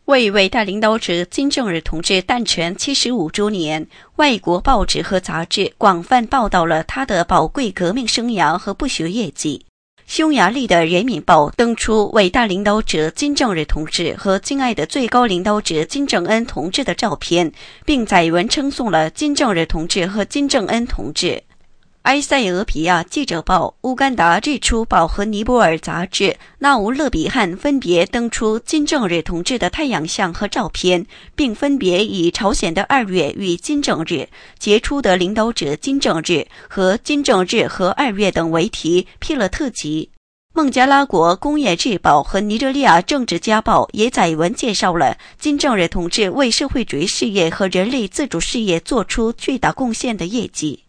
为伟大领导者金正日同志诞辰75周年，外国报纸和杂志广泛报道了他的宝贵革命生涯和不朽业绩。匈牙利的《人民报》登出伟大领导者金正日同志和敬爱的最高领导者金正恩同志的照片，并载文称颂了金正日同志和金正恩同志。埃塞俄比亚记者报、乌干达日出报和尼泊尔杂志纳乌勒比汗分别登出金正日同志的太阳像和照片，并分别以朝鲜的2月与金正日、杰出的领导者金正日和金正日和2月等为题辟了特辑。孟加拉国工业日报和尼日利亚政治家报也载文介绍了金正日同志为社会主义事业和人类自主事业做出巨大贡献的业绩。